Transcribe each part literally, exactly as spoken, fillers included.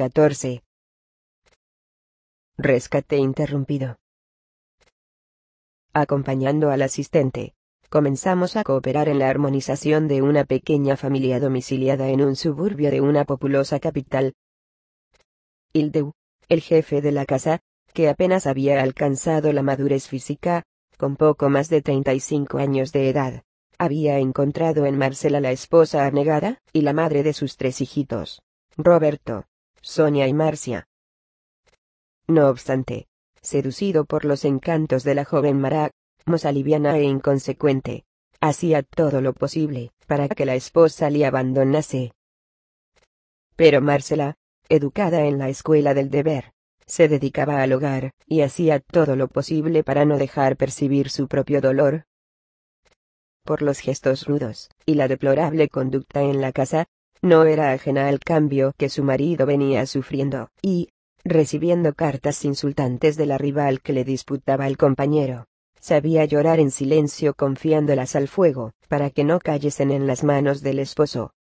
catorce. Rescate interrumpido. Acompañando al asistente, comenzamos a cooperar en la armonización de una pequeña familia domiciliada en un suburbio de una populosa capital. Hildeu, el jefe de la casa, que apenas había alcanzado la madurez física, con poco más de treinta y cinco años de edad, había encontrado en Marcela la esposa anegada, y la madre de sus tres hijitos, Roberto, Sonia y Marcia. No obstante, seducido por los encantos de la joven Mara, moza liviana e inconsecuente, hacía todo lo posible para que la esposa le abandonase. Pero Marcela, educada en la escuela del deber, se dedicaba al hogar, y hacía todo lo posible para no dejar percibir su propio dolor. Por los gestos rudos, y la deplorable conducta en la casa, no era ajena al cambio que su marido venía sufriendo, y, recibiendo cartas insultantes de la rival que le disputaba al compañero, sabía llorar en silencio confiándolas al fuego, para que no cayesen en las manos del esposo.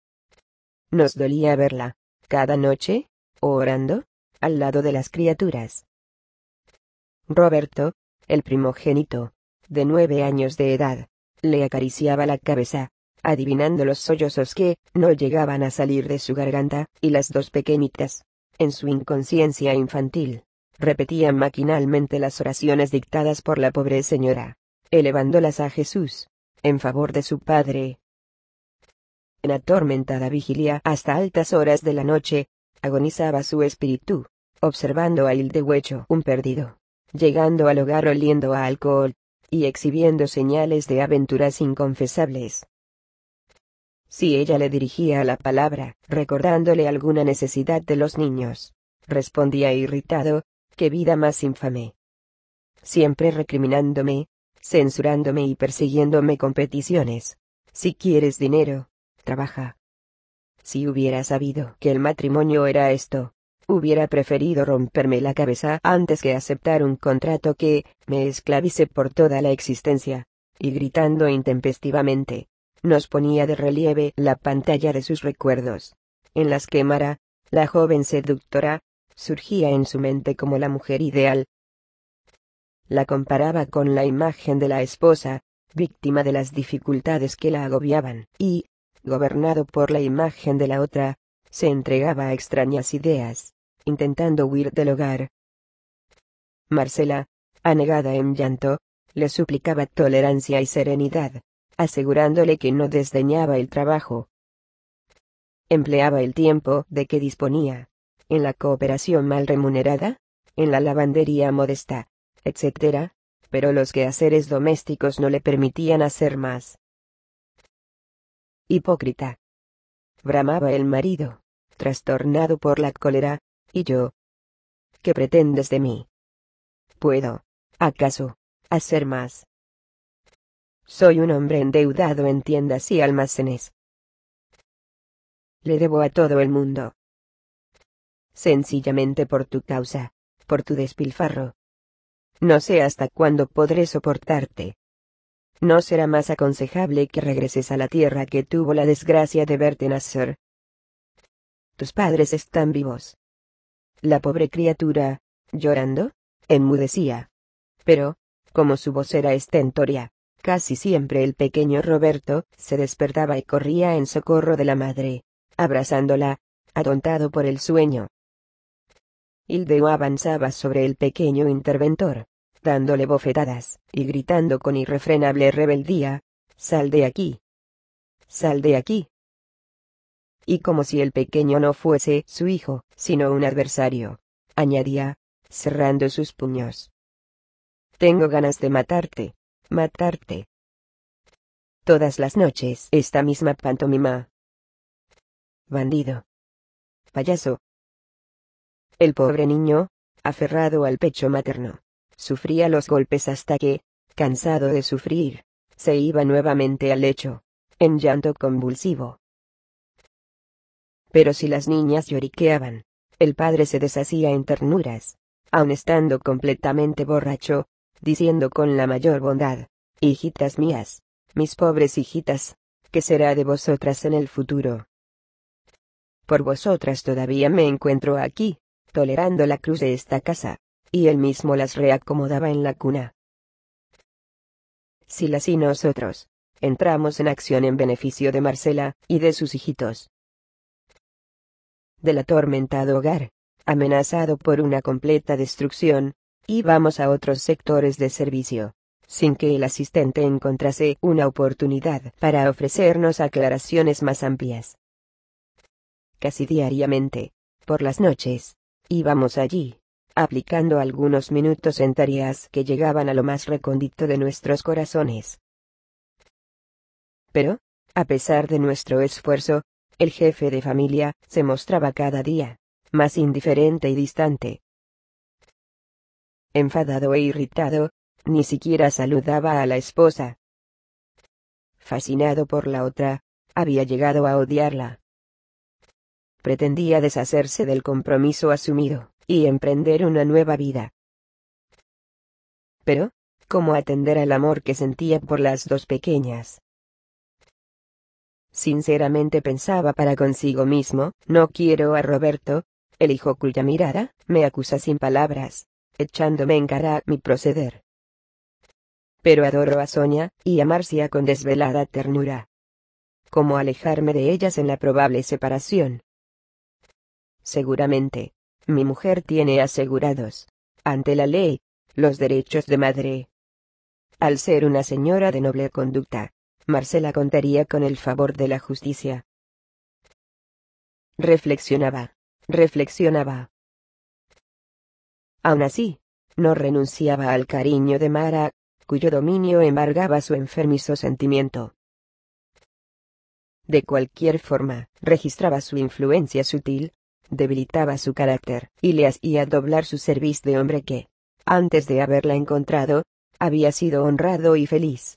Nos dolía verla, cada noche, orando, al lado de las criaturas. Roberto, el primogénito, de nueve años de edad, le acariciaba la cabeza, adivinando los sollozos que no llegaban a salir de su garganta, y las dos pequeñitas, en su inconsciencia infantil, repetían maquinalmente las oraciones dictadas por la pobre señora, elevándolas a Jesús, en favor de su padre. En atormentada vigilia hasta altas horas de la noche, agonizaba su espíritu, observando a Hildeu hecho un perdido, llegando al hogar oliendo a alcohol, y exhibiendo señales de aventuras inconfesables. Si ella le dirigía la palabra, recordándole alguna necesidad de los niños, respondía irritado: «¡Qué vida más infame!», siempre recriminándome, censurándome y persiguiéndome con peticiones: «Si quieres dinero, trabaja». Si hubiera sabido que el matrimonio era esto, hubiera preferido romperme la cabeza antes que aceptar un contrato que me esclavice por toda la existencia, y gritando intempestivamente, nos ponía de relieve la pantalla de sus recuerdos, en las que Mara, la joven seductora, surgía en su mente como la mujer ideal. La comparaba con la imagen de la esposa, víctima de las dificultades que la agobiaban, y, gobernado por la imagen de la otra, se entregaba a extrañas ideas, intentando huir del hogar. Marcela, anegada en llanto, le suplicaba tolerancia y serenidad, asegurándole que no desdeñaba el trabajo. Empleaba el tiempo de que disponía en la cooperación mal remunerada, en la lavandería modesta, etcétera, pero los quehaceres domésticos no le permitían hacer más. Hipócrita, bramaba el marido, trastornado por la cólera. ¿Y yo? ¿Qué pretendes de mí? ¿Puedo, acaso, hacer más? Soy un hombre endeudado en tiendas y almacenes. Le debo a todo el mundo. Sencillamente por tu causa, por tu despilfarro. No sé hasta cuándo podré soportarte. ¿No será más aconsejable que regreses a la tierra que tuvo la desgracia de verte nacer? Tus padres están vivos». La pobre criatura, llorando, enmudecía. Pero, como su voz era estentórea, casi siempre el pequeño Roberto se despertaba y corría en socorro de la madre, abrazándola, atontado por el sueño. Hildeu avanzaba sobre el pequeño interventor, dándole bofetadas, y gritando con irrefrenable rebeldía: «¡Sal de aquí! ¡Sal de aquí!». Y como si el pequeño no fuese su hijo, sino un adversario, añadía, cerrando sus puños: «Tengo ganas de matarte, matarte. Todas las noches esta misma pantomima. Bandido. Payaso». El pobre niño, aferrado al pecho materno, sufría los golpes hasta que, cansado de sufrir, se iba nuevamente al lecho, en llanto convulsivo. Pero si las niñas lloriqueaban, el padre se deshacía en ternuras, aun estando completamente borracho, diciendo con la mayor bondad: «Hijitas mías, mis pobres hijitas, ¿qué será de vosotras en el futuro? Por vosotras todavía me encuentro aquí, tolerando la cruz de esta casa. Y él mismo las reacomodaba en la cuna. Silas y nosotros entramos en acción en beneficio de Marcela y de sus hijitos. Del atormentado hogar, amenazado por una completa destrucción, íbamos a otros sectores de servicio, sin que el asistente encontrase una oportunidad para ofrecernos aclaraciones más amplias. Casi diariamente, por las noches, íbamos allí, aplicando algunos minutos en tareas que llegaban a lo más recóndito de nuestros corazones. Pero, a pesar de nuestro esfuerzo, el jefe de familia se mostraba cada día más indiferente y distante. Enfadado e irritado, ni siquiera saludaba a la esposa. Fascinado por la otra, había llegado a odiarla. Pretendía deshacerse del compromiso asumido y emprender una nueva vida. Pero, ¿cómo atender al amor que sentía por las dos pequeñas? Sinceramente pensaba para consigo mismo, no quiero a Roberto, el hijo cuya mirada me acusa sin palabras, echándome en cara mi proceder. Pero adoro a Sonia y a Marcia con desvelada ternura. ¿Cómo alejarme de ellas en la probable separación? Seguramente, mi mujer tiene asegurados, ante la ley, los derechos de madre. Al ser una señora de noble conducta, Marcela contaría con el favor de la justicia. Reflexionaba, reflexionaba. Aún así, no renunciaba al cariño de Mara, cuyo dominio embargaba su enfermizo sentimiento. De cualquier forma, registraba su influencia sutil, debilitaba su carácter, y le hacía doblar su cerviz de hombre que, antes de haberla encontrado, había sido honrado y feliz.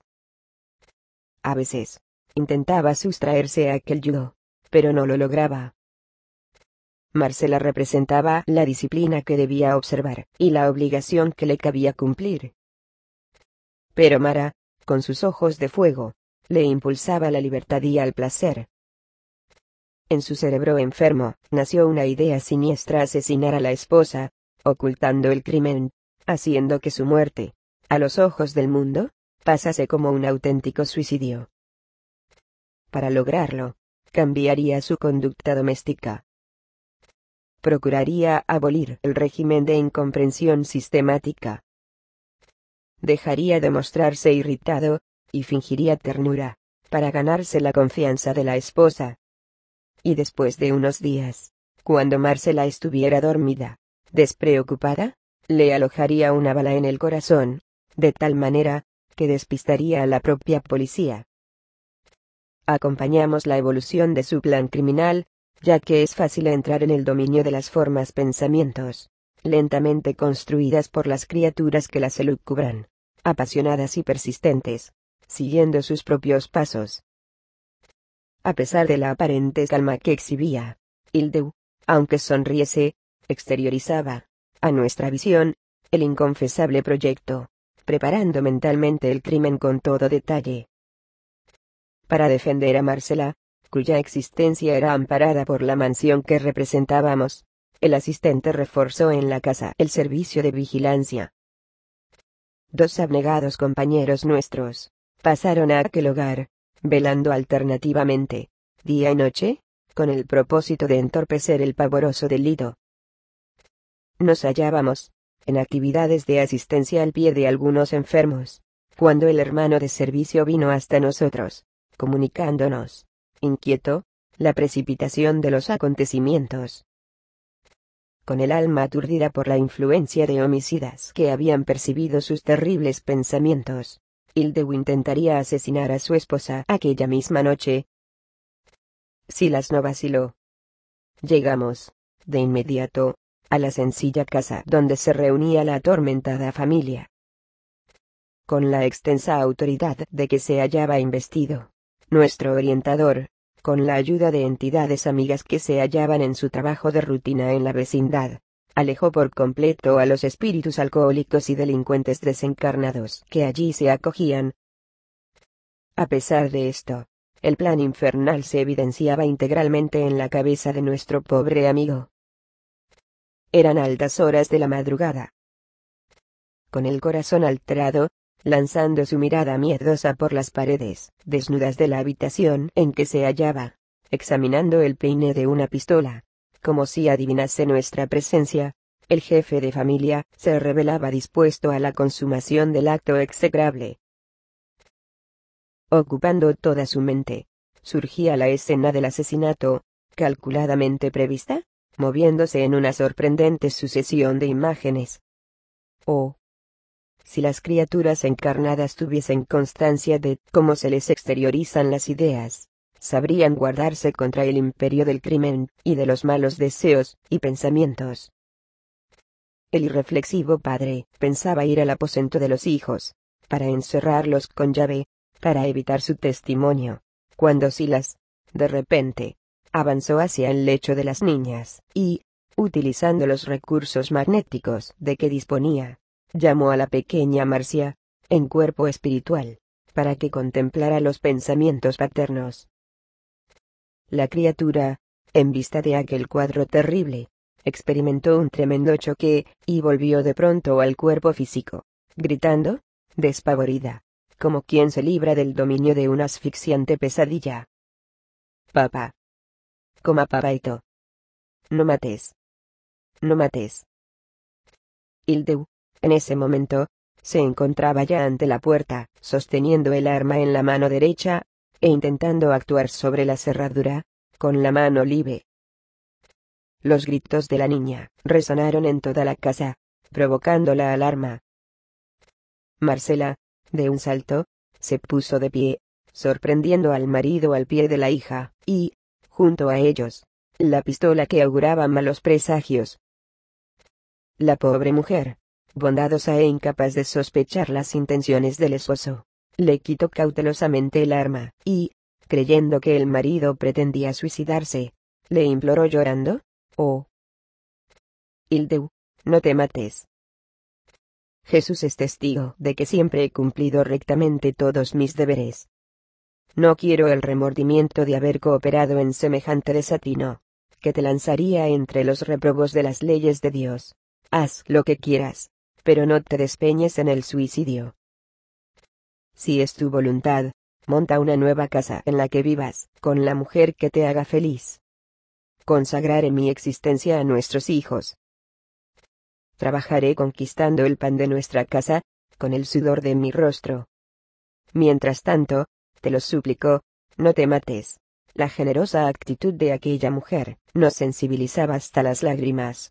A veces, intentaba sustraerse a aquel yugo, pero no lo lograba. Marcela representaba la disciplina que debía observar, y la obligación que le cabía cumplir. Pero Mara, con sus ojos de fuego, le impulsaba la libertad y al placer. En su cerebro enfermo, nació una idea siniestra: asesinar a la esposa, ocultando el crimen, haciendo que su muerte, a los ojos del mundo, pasase como un auténtico suicidio. Para lograrlo, cambiaría su conducta doméstica. Procuraría abolir el régimen de incomprensión sistemática. Dejaría de mostrarse irritado, y fingiría ternura, para ganarse la confianza de la esposa. Y después de unos días, cuando Marcela estuviera dormida, despreocupada, le alojaría una bala en el corazón, de tal manera, que despistaría a la propia policía. Acompañamos la evolución de su plan criminal, ya que es fácil entrar en el dominio de las formas pensamientos, lentamente construidas por las criaturas que las elucubran, apasionadas y persistentes, siguiendo sus propios pasos. A pesar de la aparente calma que exhibía, Hildeu, aunque sonriese, exteriorizaba, a nuestra visión, el inconfesable proyecto, preparando mentalmente el crimen con todo detalle. Para defender a Marcela, cuya existencia era amparada por la mansión que representábamos, el asistente reforzó en la casa el servicio de vigilancia. Dos abnegados compañeros nuestros pasaron a aquel hogar, velando alternativamente, día y noche, con el propósito de entorpecer el pavoroso delito. Nos hallábamos, en actividades de asistencia al pie de algunos enfermos, cuando el hermano de servicio vino hasta nosotros, comunicándonos, inquieto, la precipitación de los acontecimientos. Con el alma aturdida por la influencia de homicidas que habían percibido sus terribles pensamientos, Hildeu intentaría asesinar a su esposa aquella misma noche. Silas no vaciló. Llegamos, de inmediato, a la sencilla casa donde se reunía la atormentada familia. Con la extensa autoridad de que se hallaba investido, nuestro orientador, con la ayuda de entidades amigas que se hallaban en su trabajo de rutina en la vecindad, alejó por completo a los espíritus alcohólicos y delincuentes desencarnados que allí se acogían. A pesar de esto, El plan infernal se evidenciaba integralmente en la cabeza de nuestro pobre amigo. Eran altas horas de la madrugada. Con el corazón alterado, lanzando su mirada miedosa por las paredes desnudas de la habitación en que se hallaba, examinando el peine de una pistola, como si adivinase nuestra presencia, el jefe de familia se revelaba dispuesto a la consumación del acto execrable. Ocupando toda su mente, surgía la escena del asesinato, calculadamente prevista, moviéndose en una sorprendente sucesión de imágenes. Oh, si las criaturas encarnadas tuviesen constancia de cómo se les exteriorizan las ideas, sabrían guardarse contra el imperio del crimen, y de los malos deseos y pensamientos. El irreflexivo padre pensaba ir al aposento de los hijos, para encerrarlos con llave, para evitar su testimonio, cuando Silas, de repente, avanzó hacia el lecho de las niñas, y, utilizando los recursos magnéticos de que disponía, llamó a la pequeña Marcia, en cuerpo espiritual, para que contemplara los pensamientos paternos. La criatura, en vista de aquel cuadro terrible, experimentó un tremendo choque, y volvió de pronto al cuerpo físico, gritando, despavorida, como quien se libra del dominio de una asfixiante pesadilla. Papá. Coma papaito. No mates. No mates. Hildeu, en ese momento, se encontraba ya ante la puerta, sosteniendo el arma en la mano derecha, e intentando actuar sobre la cerradura, con la mano libre. Los gritos de la niña resonaron en toda la casa, provocando la alarma. Marcela, de un salto, se puso de pie, sorprendiendo al marido al pie de la hija, y, junto a ellos, la pistola que auguraba malos presagios. La pobre mujer, bondadosa e incapaz de sospechar las intenciones del esposo, le quitó cautelosamente el arma, y, creyendo que el marido pretendía suicidarse, le imploró llorando: «Oh, Hildeu, no te mates. Jesús es testigo de que siempre he cumplido rectamente todos mis deberes. No quiero el remordimiento de haber cooperado en semejante desatino, que te lanzaría entre los reprobos de las leyes de Dios. Haz lo que quieras, pero no te despeñes en el suicidio. Si es tu voluntad, monta una nueva casa en la que vivas, con la mujer que te haga feliz. Consagraré mi existencia a nuestros hijos. Trabajaré conquistando el pan de nuestra casa, con el sudor de mi rostro. Mientras tanto, te lo suplico, no te mates». La generosa actitud de aquella mujer nos sensibilizaba hasta las lágrimas.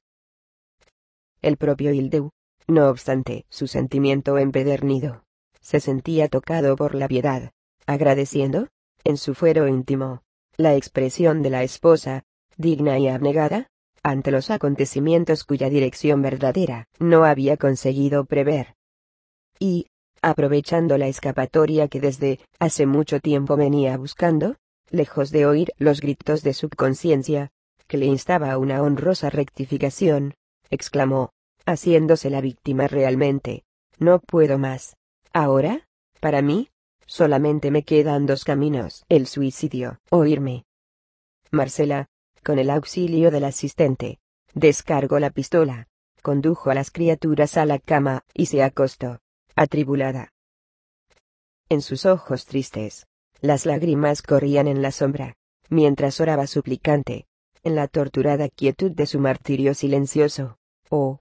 El propio Hildeu, no obstante su sentimiento empedernido, se sentía tocado por la piedad, agradeciendo, en su fuero íntimo, la expresión de la esposa, digna y abnegada, ante los acontecimientos cuya dirección verdadera no había conseguido prever. Y, aprovechando la escapatoria que desde hace mucho tiempo venía buscando, lejos de oír los gritos de su conciencia, que le instaba a una honrosa rectificación, exclamó, haciéndose la víctima realmente: «No puedo más. Ahora, para mí, solamente me quedan dos caminos: el suicidio o irme». Marcela, con el auxilio del asistente, descargó la pistola, condujo a las criaturas a la cama y se acostó, atribulada. En sus ojos tristes, las lágrimas corrían en la sombra, mientras oraba suplicante, en la torturada quietud de su martirio silencioso: «Oh,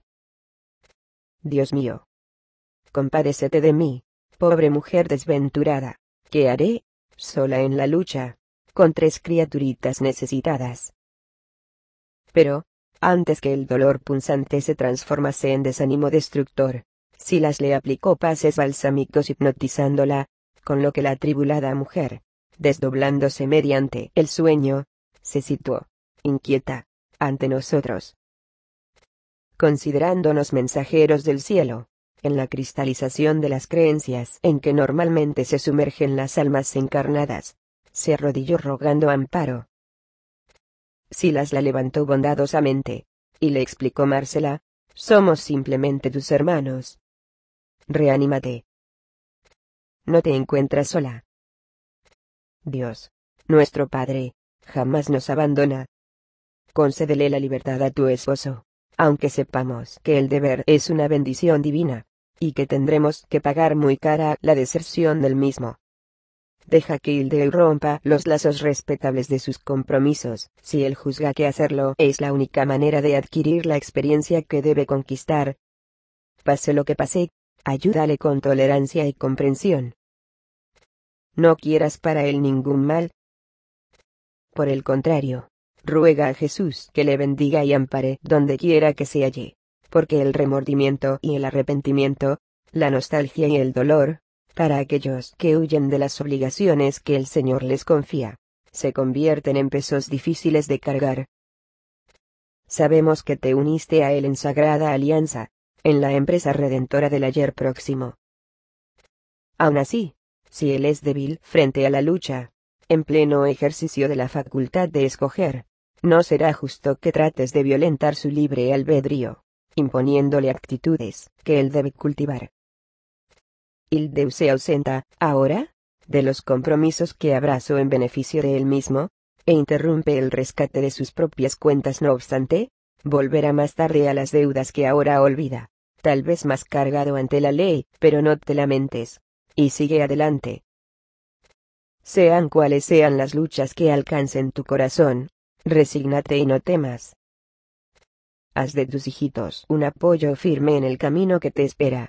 Dios mío, compadécete de mí, pobre mujer desventurada. ¿Qué haré, sola en la lucha, con tres criaturitas necesitadas?». Pero, antes que el dolor punzante se transformase en desánimo destructor, Silas le aplicó pases balsámicos hipnotizándola, con lo que la atribulada mujer, desdoblándose mediante el sueño, se situó, inquieta, ante nosotros, considerándonos mensajeros del cielo, en la cristalización de las creencias en que normalmente se sumergen las almas encarnadas. Se arrodilló rogando amparo. Silas la levantó bondadosamente, y le explicó Marcela: «Somos simplemente tus hermanos. Reanímate. No te encuentras sola. Dios, nuestro Padre, jamás nos abandona. Concédele la libertad a tu esposo, aunque sepamos que el deber es una bendición divina, y que tendremos que pagar muy cara la deserción del mismo. Deja que Hildeu rompa los lazos respetables de sus compromisos, si él juzga que hacerlo es la única manera de adquirir la experiencia que debe conquistar. Pase lo que pase, ayúdale con tolerancia y comprensión. No quieras para él ningún mal. Por el contrario, ruega a Jesús que le bendiga y ampare donde quiera que se halle, porque el remordimiento y el arrepentimiento, la nostalgia y el dolor, para aquellos que huyen de las obligaciones que el Señor les confía, se convierten en pesos difíciles de cargar. Sabemos que te uniste a Él en sagrada alianza, en la empresa redentora del ayer próximo. Aun así, si Él es débil frente a la lucha, en pleno ejercicio de la facultad de escoger, no será justo que trates de violentar su libre albedrío, imponiéndole actitudes que Él debe cultivar. Hildeu se ausenta, ahora, de los compromisos que abrazó en beneficio de él mismo, e interrumpe el rescate de sus propias cuentas. No obstante, volverá más tarde a las deudas que ahora olvida, tal vez más cargado ante la ley, pero no te lamentes, y sigue adelante. Sean cuales sean las luchas que alcancen tu corazón, resígnate y no temas. Haz de tus hijitos un apoyo firme en el camino que te espera.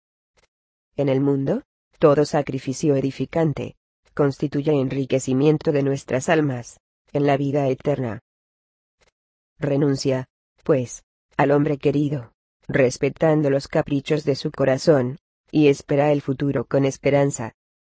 En el mundo, todo sacrificio edificante constituye enriquecimiento de nuestras almas, en la vida eterna. Renuncia, pues, al hombre querido, respetando los caprichos de su corazón, y espera el futuro con esperanza.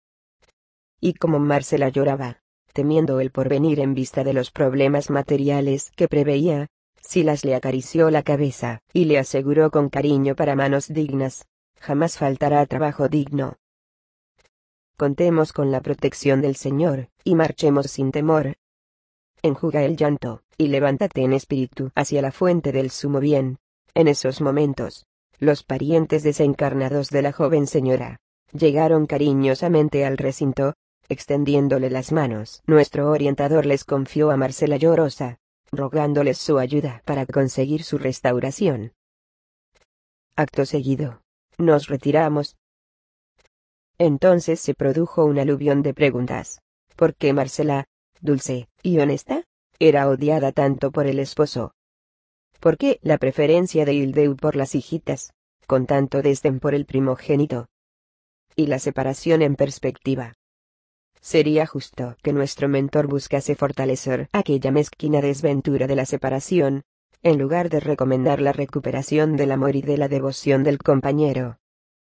Y como Marcela lloraba, temiendo el porvenir en vista de los problemas materiales que preveía, Silas le acarició la cabeza, y le aseguró con cariño: para manos dignas, jamás faltará trabajo digno. Contemos con la protección del Señor, y marchemos sin temor. Enjuga el llanto, y levántate en espíritu hacia la fuente del sumo bien. En esos momentos, los parientes desencarnados de la joven señora llegaron cariñosamente al recinto, extendiéndole las manos. Nuestro orientador les confió a Marcela llorosa, rogándoles su ayuda para conseguir su restauración. Acto seguido, nos retiramos. Entonces se produjo un aluvión de preguntas. ¿Por qué Marcela, dulce y honesta, era odiada tanto por el esposo? ¿Por qué la preferencia de Hildeu por las hijitas, con tanto desdén por el primogénito? Y la separación en perspectiva. Sería justo que nuestro mentor buscase fortalecer aquella mezquina desventura de la separación, en lugar de recomendar la recuperación del amor y de la devoción del compañero.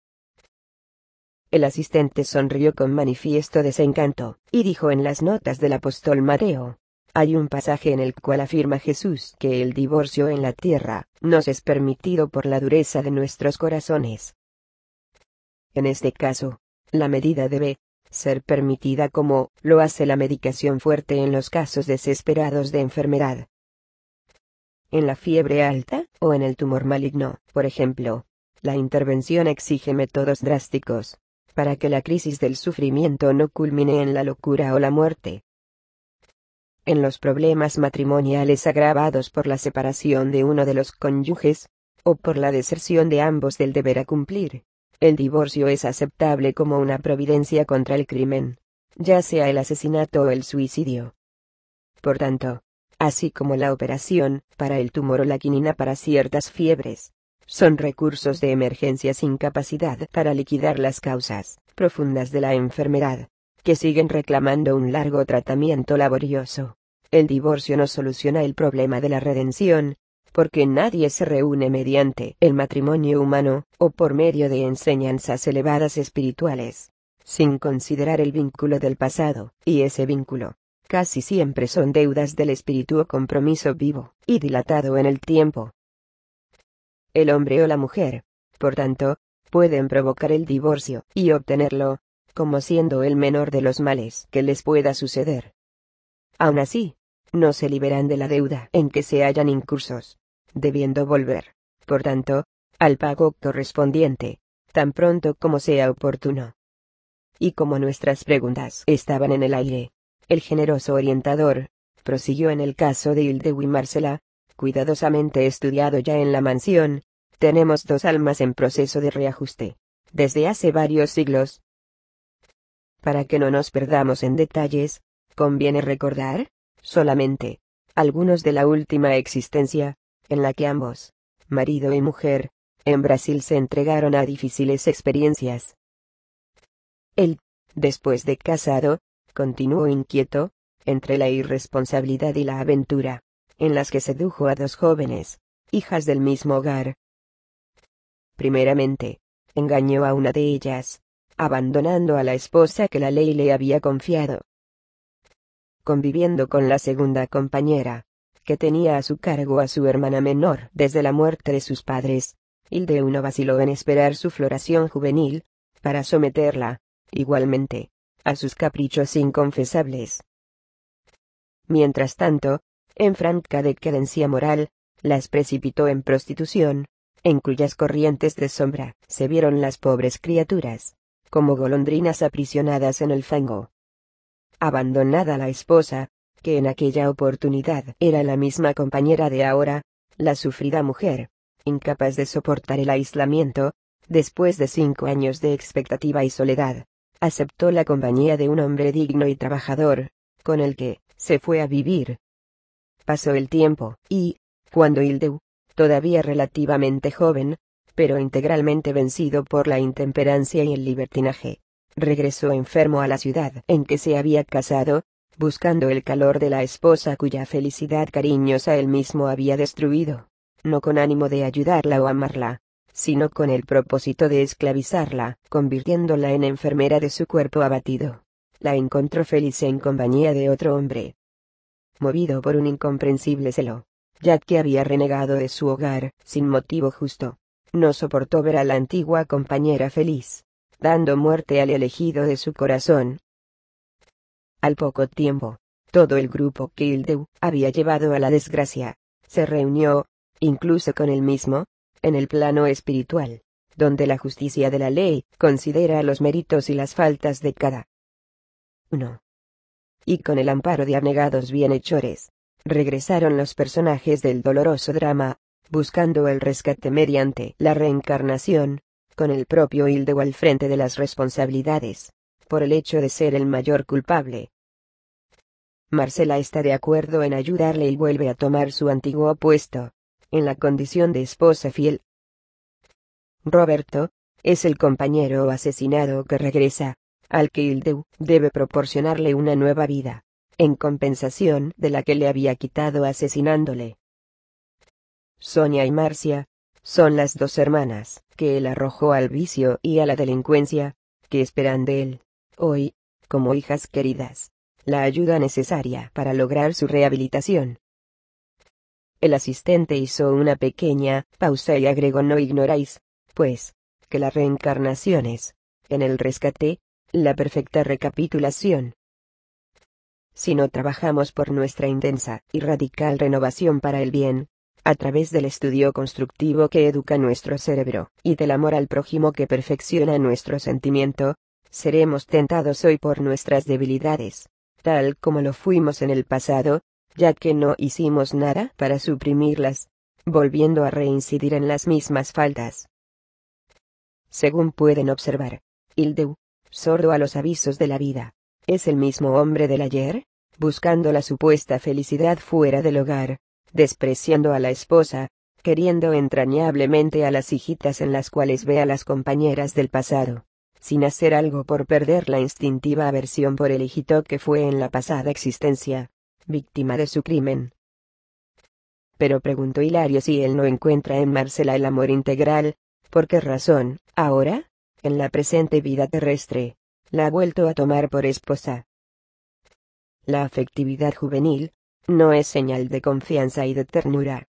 El asistente sonrió con manifiesto desencanto, y dijo: en las notas del apóstol Mateo, hay un pasaje en el cual afirma Jesús que el divorcio en la tierra nos es permitido por la dureza de nuestros corazones. En este caso, la medida debe ser permitida como lo hace la medicación fuerte en los casos desesperados de enfermedad. En la fiebre alta, o en el tumor maligno, por ejemplo, la intervención exige métodos drásticos, para que la crisis del sufrimiento no culmine en la locura o la muerte. En los problemas matrimoniales agravados por la separación de uno de los cónyuges, o por la deserción de ambos del deber a cumplir, el divorcio es aceptable como una providencia contra el crimen, ya sea el asesinato o el suicidio. Por tanto, así como la operación para el tumor o la quinina para ciertas fiebres, son recursos de emergencia sin capacidad para liquidar las causas profundas de la enfermedad, que siguen reclamando un largo tratamiento laborioso, el divorcio no soluciona el problema de la redención, porque nadie se reúne mediante el matrimonio humano, o por medio de enseñanzas elevadas espirituales, sin considerar el vínculo del pasado, y ese vínculo, casi siempre son deudas del espíritu o compromiso vivo y dilatado en el tiempo. El hombre o la mujer, por tanto, pueden provocar el divorcio y obtenerlo, como siendo el menor de los males que les pueda suceder. Aun así, no se liberan de la deuda en que se hallan incursos, debiendo volver, por tanto, al pago correspondiente, tan pronto como sea oportuno. Y como nuestras preguntas estaban en el aire, El generoso orientador prosiguió en el caso de Hildew y Marcela, cuidadosamente estudiado ya en la mansión. Tenemos dos almas en proceso de reajuste, desde hace varios siglos. Para que no nos perdamos en detalles, conviene recordar, solamente, algunos de la última existencia, en la que ambos, marido y mujer, en Brasil se entregaron a difíciles experiencias. Él, después de casado, continuó inquieto, entre la irresponsabilidad y la aventura, en las que sedujo a dos jóvenes, hijas del mismo hogar. Primeramente, engañó a una de ellas, abandonando a la esposa que la ley le había confiado. Conviviendo con la segunda compañera, que tenía a su cargo a su hermana menor desde la muerte de sus padres, Hildew no vaciló en esperar su floración juvenil, para someterla, igualmente, a sus caprichos inconfesables. Mientras tanto, en franca decadencia moral, las precipitó en prostitución, en cuyas corrientes de sombra se vieron las pobres criaturas, como golondrinas aprisionadas en el fango. Abandonada la esposa, que en aquella oportunidad era la misma compañera de ahora, la sufrida mujer, incapaz de soportar el aislamiento, después de cinco años de expectativa y soledad, aceptó la compañía de un hombre digno y trabajador, con el que se fue a vivir. Pasó el tiempo, y, cuando Hildew, todavía relativamente joven, pero integralmente vencido por la intemperancia y el libertinaje, regresó enfermo a la ciudad en que se había casado, buscando el calor de la esposa cuya felicidad cariñosa él mismo había destruido, no con ánimo de ayudarla o amarla, sino con el propósito de esclavizarla, convirtiéndola en enfermera de su cuerpo abatido. La encontró feliz en compañía de otro hombre. Movido por un incomprensible celo, ya que había renegado de su hogar, sin motivo justo, no soportó ver a la antigua compañera feliz, dando muerte al elegido de su corazón. Al poco tiempo, todo el grupo que Hildew había llevado a la desgracia, se reunió, incluso con él mismo, en el plano espiritual, donde la justicia de la ley considera los méritos y las faltas de cada uno. Y con el amparo de abnegados bienhechores, regresaron los personajes del doloroso drama, buscando el rescate mediante la reencarnación, con el propio Hildew al frente de las responsabilidades, por el hecho de ser el mayor culpable. Marcela está de acuerdo en ayudarle y vuelve a tomar su antiguo puesto, en la condición de esposa fiel. Roberto, es el compañero asesinado que regresa, al que Hildew debe proporcionarle una nueva vida, en compensación de la que le había quitado asesinándole. Sonia y Marcia, son las dos hermanas que él arrojó al vicio y a la delincuencia, que esperan de él, hoy, como hijas queridas, la ayuda necesaria para lograr su rehabilitación. El asistente hizo una pequeña pausa y agregó: no ignoráis, pues, que la reencarnación es, en el rescate, la perfecta recapitulación. Si no trabajamos por nuestra intensa y radical renovación para el bien, a través del estudio constructivo que educa nuestro cerebro, y del amor al prójimo que perfecciona nuestro sentimiento, seremos tentados hoy por nuestras debilidades, tal como lo fuimos en el pasado, ya que no hicimos nada para suprimirlas, volviendo a reincidir en las mismas faltas. Según pueden observar, Hildew, sordo a los avisos de la vida, es el mismo hombre del ayer, buscando la supuesta felicidad fuera del hogar, despreciando a la esposa, queriendo entrañablemente a las hijitas en las cuales ve a las compañeras del pasado, sin hacer algo por perder la instintiva aversión por el hijito que fue en la pasada existencia, víctima de su crimen. Pero preguntó Hilario si él no encuentra en Marcela el amor integral, ¿por qué razón, ahora, en la presente vida terrestre, la ha vuelto a tomar por esposa? La afectividad juvenil no es señal de confianza y de ternura.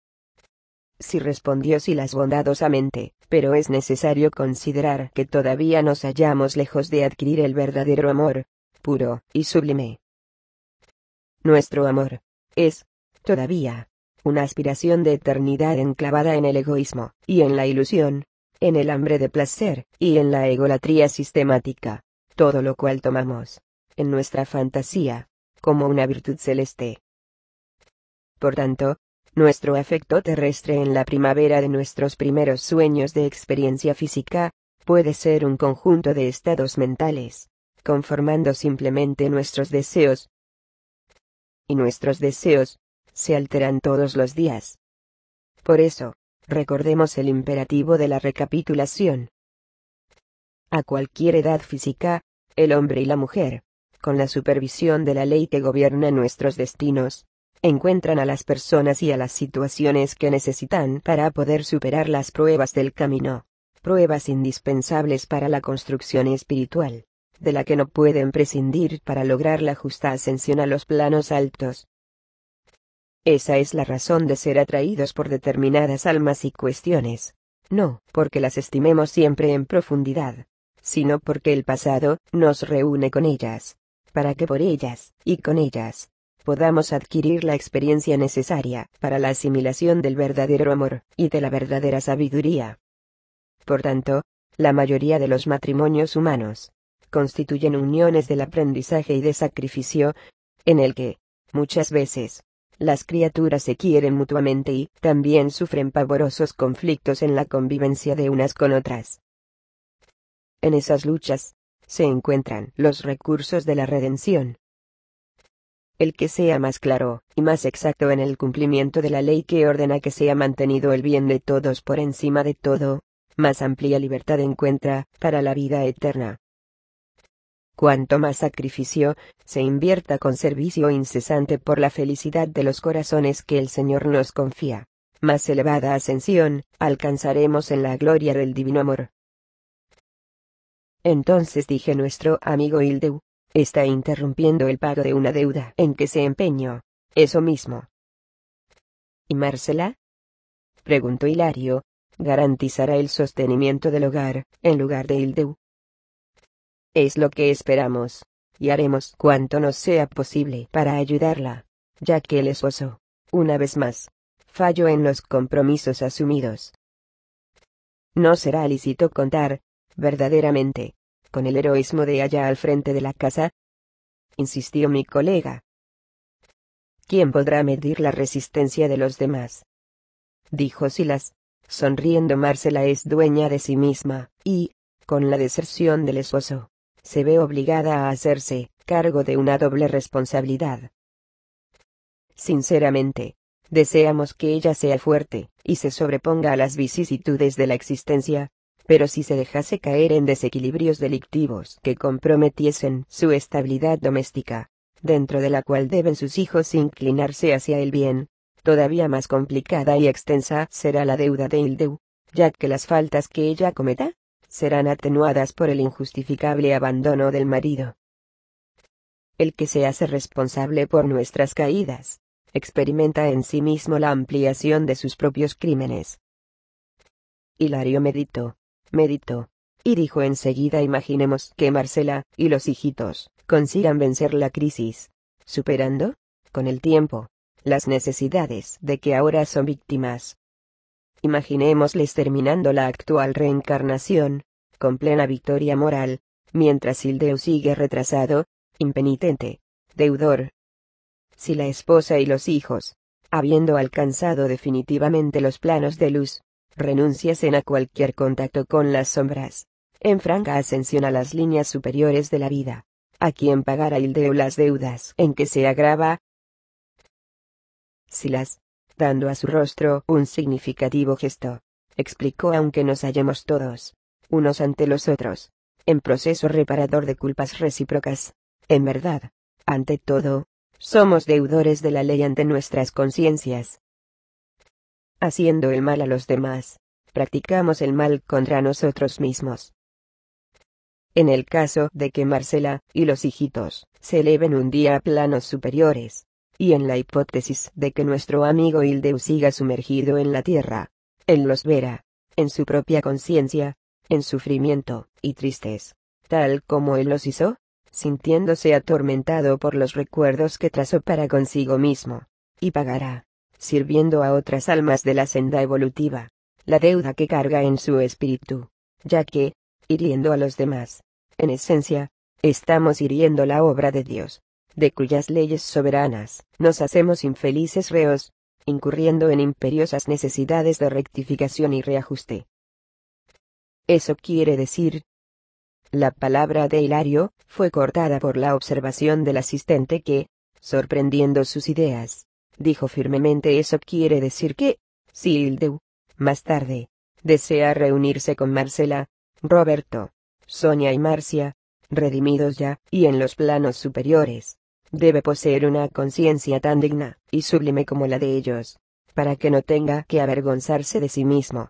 Sí, respondió Silas bondadosamente, pero es necesario considerar que todavía nos hallamos lejos de adquirir el verdadero amor, puro y sublime. Nuestro amor es, todavía, una aspiración de eternidad enclavada en el egoísmo, y en la ilusión, en el hambre de placer, y en la egolatría sistemática, todo lo cual tomamos, en nuestra fantasía, como una virtud celeste. Por tanto, nuestro afecto terrestre en la primavera de nuestros primeros sueños de experiencia física, puede ser un conjunto de estados mentales, conformando simplemente nuestros deseos. Y nuestros deseos, se alteran todos los días. Por eso, recordemos el imperativo de la recapitulación. A cualquier edad física, el hombre y la mujer, con la supervisión de la ley que gobierna nuestros destinos, encuentran a las personas y a las situaciones que necesitan para poder superar las pruebas del camino, pruebas indispensables para la construcción espiritual, de la que no pueden prescindir para lograr la justa ascensión a los planos altos. Esa es la razón de ser atraídos por determinadas almas y cuestiones, no porque las estimemos siempre en profundidad, sino porque el pasado nos reúne con ellas, para que por ellas, y con ellas, podamos adquirir la experiencia necesaria para la asimilación del verdadero amor, y de la verdadera sabiduría. Por tanto, la mayoría de los matrimonios humanos, constituyen uniones del aprendizaje y de sacrificio, en el que, muchas veces, las criaturas se quieren mutuamente y también sufren pavorosos conflictos en la convivencia de unas con otras. En esas luchas, se encuentran los recursos de la redención. El que sea más claro, y más exacto en el cumplimiento de la ley que ordena que sea mantenido el bien de todos por encima de todo, más amplia libertad encuentra, para la vida eterna. Cuanto más sacrificio, se invierta con servicio incesante por la felicidad de los corazones que el Señor nos confía, más elevada ascensión, alcanzaremos en la gloria del divino amor. Entonces dije: nuestro amigo Hildeu está interrumpiendo el pago de una deuda en que se empeñó, eso mismo. ¿Y Marcela?, preguntó Hilario, garantizará el sostenimiento del hogar, en lugar de Hildeu. Es lo que esperamos, y haremos cuanto nos sea posible para ayudarla, ya que el esposo, una vez más, falló en los compromisos asumidos. No será lícito contar, verdaderamente, con el heroísmo de allá al frente de la casa, insistió mi colega. ¿Quién podrá medir la resistencia de los demás?, dijo Silas, sonriendo. Marcela es dueña de sí misma, y, con la deserción del esposo, se ve obligada a hacerse cargo de una doble responsabilidad. Sinceramente, deseamos que ella sea fuerte, y se sobreponga a las vicisitudes de la existencia, pero si se dejase caer en desequilibrios delictivos que comprometiesen su estabilidad doméstica, dentro de la cual deben sus hijos inclinarse hacia el bien, todavía más complicada y extensa será la deuda de Hildeu, ya que las faltas que ella cometa serán atenuadas por el injustificable abandono del marido. El que se hace responsable por nuestras caídas, experimenta en sí mismo la ampliación de sus propios crímenes. Hilario meditó, meditó, y dijo enseguida: imaginemos que Marcela y los hijitos consigan vencer la crisis, superando, con el tiempo, las necesidades de que ahora son víctimas. Imaginémosles terminando la actual reencarnación, con plena victoria moral, mientras Hildeu sigue retrasado, impenitente, deudor. Si la esposa y los hijos, habiendo alcanzado definitivamente los planos de luz, renunciasen a cualquier contacto con las sombras, en franca ascensión a las líneas superiores de la vida, ¿a quién pagará Hildeu las deudas en que se agrava? Silas, dando a su rostro un significativo gesto, explicó: aunque nos hallemos todos, unos ante los otros, en proceso reparador de culpas recíprocas, en verdad, ante todo, somos deudores de la ley ante nuestras conciencias. Haciendo el mal a los demás, practicamos el mal contra nosotros mismos. En el caso de que Marcela y los hijitos se eleven un día a planos superiores, y en la hipótesis de que nuestro amigo Hildeu siga sumergido en la tierra, él los verá, en su propia conciencia, en sufrimiento y tristes, tal como él los hizo, sintiéndose atormentado por los recuerdos que trazó para consigo mismo, y pagará, sirviendo a otras almas de la senda evolutiva, la deuda que carga en su espíritu, ya que, hiriendo a los demás, en esencia, Estamos hiriendo la obra de Dios, de cuyas leyes soberanas nos hacemos infelices reos, incurriendo en imperiosas necesidades de rectificación y reajuste. Eso quiere decir... La palabra de Hilario fue cortada por la observación del asistente que, sorprendiendo sus ideas, dijo firmemente: eso quiere decir que, si Hildeu, más tarde, desea reunirse con Marcela, Roberto, Sonia y Marcia, redimidos ya y en los planos superiores, debe poseer una conciencia tan digna y sublime como la de ellos, para que no tenga que avergonzarse de sí mismo.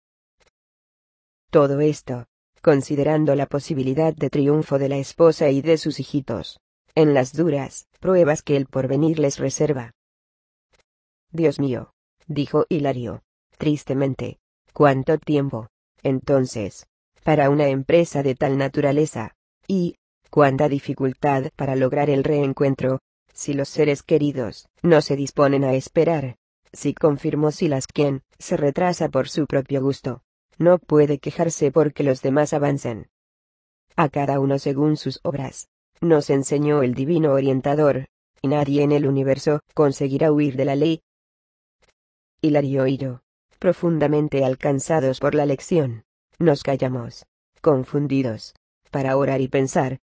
Todo esto, considerando la posibilidad de triunfo de la esposa y de sus hijitos, en las duras pruebas que el porvenir les reserva. Dios mío, dijo Hilario, tristemente, ¿cuánto tiempo, entonces, para una empresa de tal naturaleza? Y, cuánta dificultad para lograr el reencuentro, si los seres queridos no se disponen a esperar. Si confirmó Silas quien se retrasa por su propio gusto, no puede quejarse porque los demás avancen. A cada uno según sus obras, nos enseñó el divino orientador, y nadie en el universo conseguirá huir de la ley. Hilario y yo, profundamente alcanzados por la lección, nos callamos, confundidos, para orar y pensar,